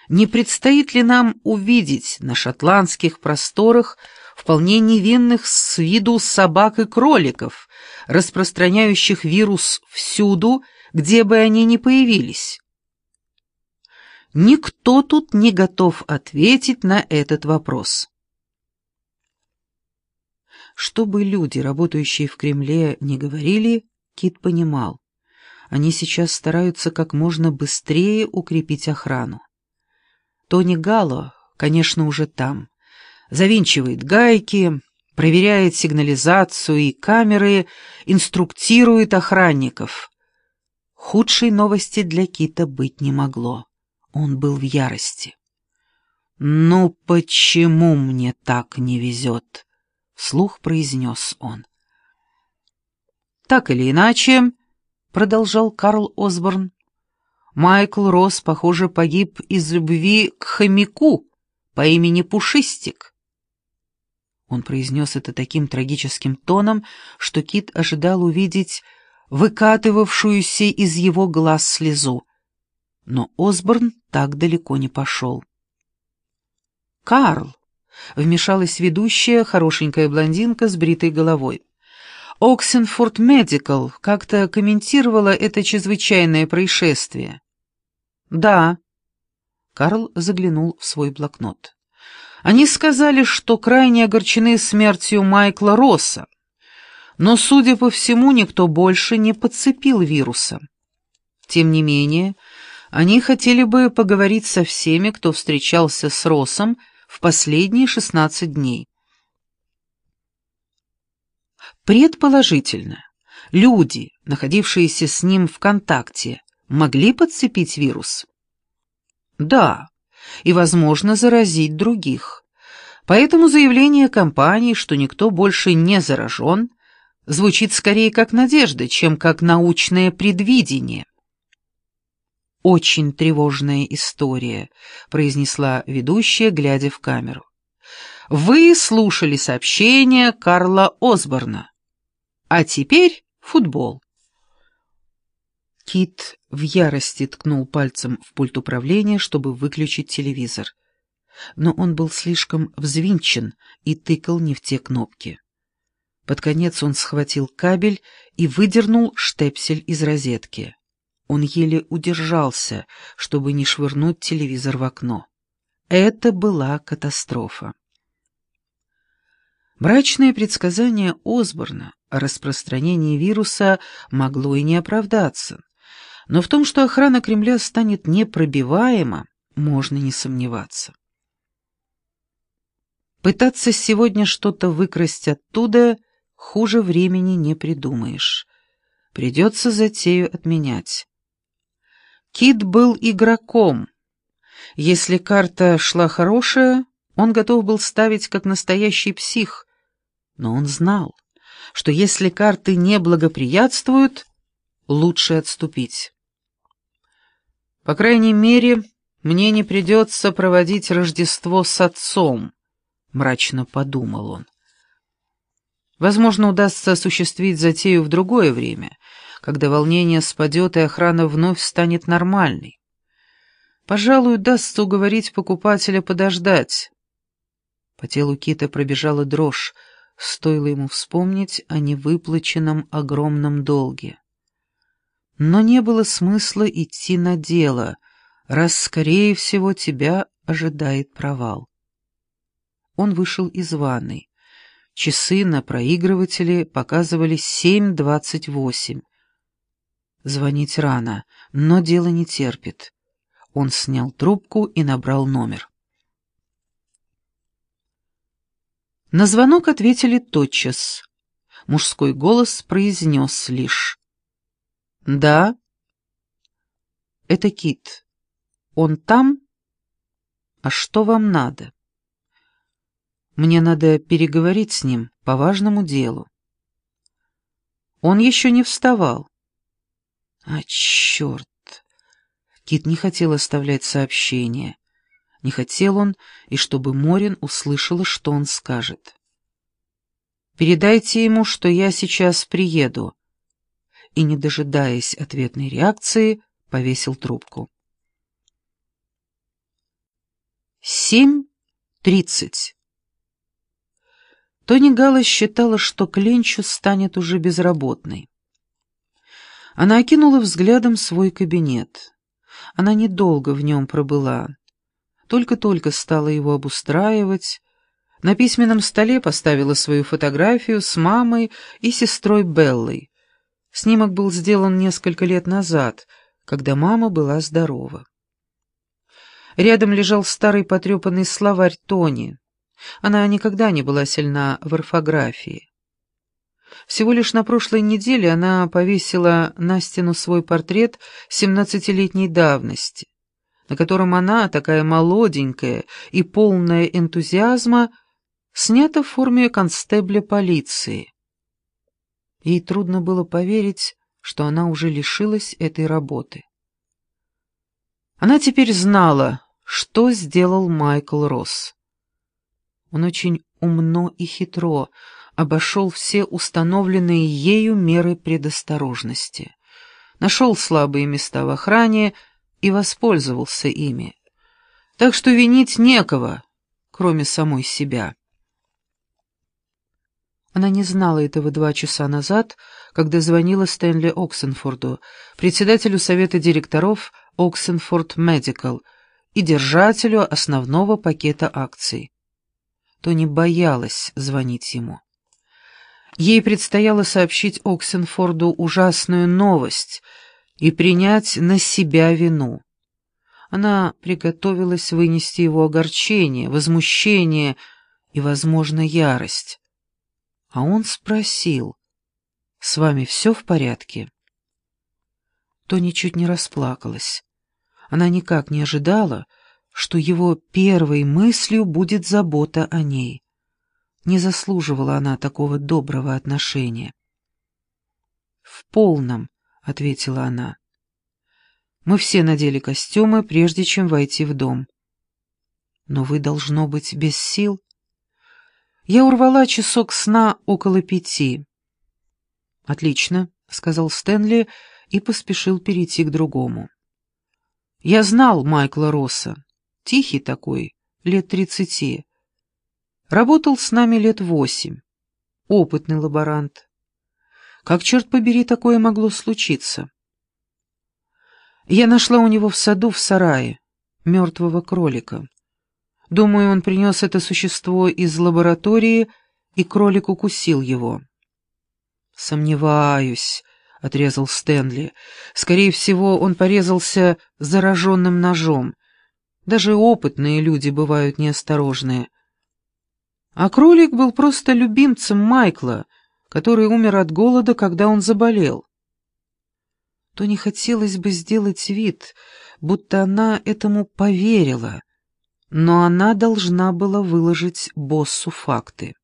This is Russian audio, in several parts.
Не предстоит ли нам увидеть на шотландских просторах вполне невинных с виду собак и кроликов, распространяющих вирус всюду, где бы они ни появились? Никто тут не готов ответить на этот вопрос. Что бы люди, работающие в Кремле, не говорили, Кит понимал. Они сейчас стараются как можно быстрее укрепить охрану. Тони Галло, конечно, уже там. Завинчивает гайки, проверяет сигнализацию и камеры, инструктирует охранников. Худшей новости для Кита быть не могло. Он был в ярости. «Ну почему мне так не везет?» — вслух произнес он. «Так или иначе», — продолжал Карл Осборн, «Майкл Росс, похоже, погиб из любви к хомяку по имени Пушистик». Он произнес это таким трагическим тоном, что Кит ожидал увидеть выкатывавшуюся из его глаз слезу. Но Осборн так далеко не пошел. «Карл», — вмешалась ведущая, хорошенькая блондинка с бритой головой, «Оксенфорд Медикал как-то комментировала это чрезвычайное происшествие». «Да». Карл заглянул в свой блокнот. «Они сказали, что крайне огорчены смертью Майкла Росса, но, судя по всему, никто больше не подцепил вируса. Тем не менее, они хотели бы поговорить со всеми, кто встречался с Россом в последние 16 дней. Предположительно, люди, находившиеся с ним в контакте, могли подцепить вирус? Да, и, возможно, заразить других. Поэтому заявление компании, что никто больше не заражен, звучит скорее как надежда, чем как научное предвидение. «Очень тревожная история», — произнесла ведущая, глядя в камеру. «Вы слушали сообщение Карла Осборна. А теперь футбол». Кит в ярости ткнул пальцем в пульт управления, чтобы выключить телевизор. Но он был слишком взвинчен и тыкал не в те кнопки. Под конец он схватил кабель и выдернул штепсель из розетки. Он еле удержался, чтобы не швырнуть телевизор в окно. Это была катастрофа. Мрачное предсказание Осборна о распространении вируса могло и не оправдаться, но в том, что охрана Кремля станет непробиваема, можно не сомневаться. Пытаться сегодня что-то выкрасть оттуда хуже времени не придумаешь. Придется затею отменять. Кит был игроком. Если карта шла хорошая, он готов был ставить как настоящий псих. Но он знал, что если карты не благоприятствуют, лучше отступить. По крайней мере, мне не придется проводить Рождество с отцом, мрачно подумал он. Возможно, удастся осуществить затею в другое время, когда волнение спадет и охрана вновь станет нормальной. Пожалуй, удастся уговорить покупателя подождать. По телу Кита пробежала дрожь, стоило ему вспомнить о невыплаченном огромном долге. Но не было смысла идти на дело, раз, скорее всего, тебя ожидает провал. Он вышел из ванной. Часы на проигрывателе показывали 7:28. Звонить рано, но дело не терпит. Он снял трубку и набрал номер. На звонок ответили тотчас. Мужской голос произнес лишь: «Да». «Это Кит. Он там? А что вам надо?» «Мне надо переговорить с ним по важному делу». Он еще не вставал. А черт! Кит не хотел оставлять сообщение. Не хотел он, и чтобы Морин услышала, что он скажет. «Передайте ему, что я сейчас приеду». И, не дожидаясь ответной реакции, повесил трубку. 7:30. Тони Галлас считала, что к ленчу станет уже безработной. Она окинула взглядом свой кабинет. Она недолго в нем пробыла. Только-только стала его обустраивать. На письменном столе поставила свою фотографию с мамой и сестрой Беллой. Снимок был сделан несколько лет назад, когда мама была здорова. Рядом лежал старый потрепанный словарь Тони. Она никогда не была сильна в орфографии. Всего лишь на прошлой неделе она повесила на стену свой портрет 17-летней давности, на котором она, такая молоденькая и полная энтузиазма, снята в форме констебля полиции. Ей трудно было поверить, что она уже лишилась этой работы. Она теперь знала, что сделал Майкл Росс. Он очень умно и хитро обошел все установленные ею меры предосторожности, нашел слабые места в охране и воспользовался ими. Так что винить некого, кроме самой себя. Она не знала этого 2 часа назад, когда звонила Стэнли Оксенфорду, председателю совета директоров Оксенфорд Медикал и держателю основного пакета акций. Тони боялась звонить ему. Ей предстояло сообщить Оксенфорду ужасную новость и принять на себя вину. Она приготовилась вынести его огорчение, возмущение и, возможно, ярость. А он спросил: «С вами все в порядке?» Тони чуть не расплакалась. Она никак не ожидала, что его первой мыслью будет забота о ней. Не заслуживала она такого доброго отношения. «В полном», — ответила она. «Мы все надели костюмы, прежде чем войти в дом». «Но вы, должно быть, без сил?» «Я урвала часок сна около 5». «Отлично», — сказал Стэнли и поспешил перейти к другому. «Я знал Майкла Росса. Тихий такой, лет 30. Работал с нами лет 8. Опытный лаборант. Как, черт побери, такое могло случиться? Я нашла у него в саду в сарае мертвого кролика. Думаю, он принес это существо из лаборатории, и кролик укусил его». «Сомневаюсь», — отрезал Стэнли. «Скорее всего, он порезался зараженным ножом. Даже опытные люди бывают неосторожные. А кролик был просто любимцем Майкла, который умер от голода, когда он заболел». То не хотелось бы сделать вид, будто она этому поверила, но она должна была выложить боссу факты.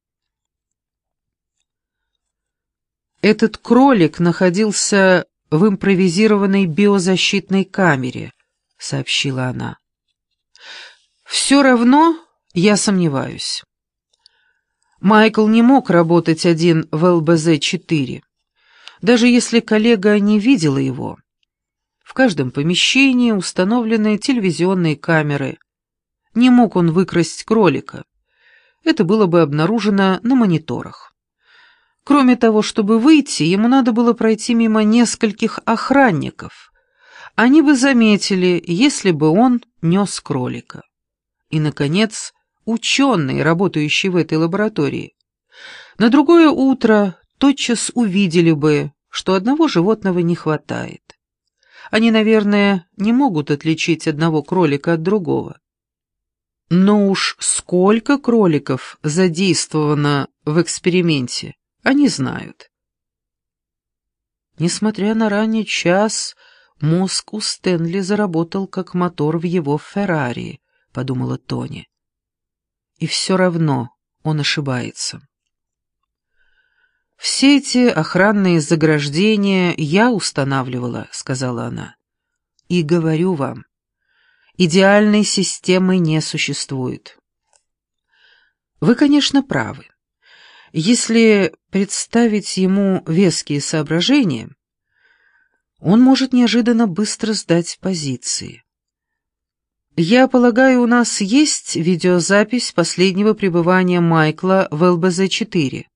«Этот кролик находился в импровизированной биозащитной камере», — сообщила она. «Все равно я сомневаюсь. Майкл не мог работать один в ЛБЗ-4, даже если коллега не видела его. В каждом помещении установлены телевизионные камеры. Не мог он выкрасть кролика. Это было бы обнаружено на мониторах. Кроме того, чтобы выйти, ему надо было пройти мимо нескольких охранников. Они бы заметили, если бы он нес кролика. И, наконец, ученые, работающие в этой лаборатории, на другое утро тотчас увидели бы, что одного животного не хватает. Они, наверное, не могут отличить одного кролика от другого. Но уж сколько кроликов задействовано в эксперименте, они знают. Несмотря на ранний час, мозг у Стэнли заработал как мотор в его «Феррари», — подумала Тони. И все равно он ошибается. «Все эти охранные заграждения я устанавливала», — сказала она. «И говорю вам, идеальной системы не существует». Вы, конечно, правы. Если представить ему веские соображения, он может неожиданно быстро сдать позиции. Я полагаю, у нас есть видеозапись последнего пребывания Майкла в ЛБЗ-4.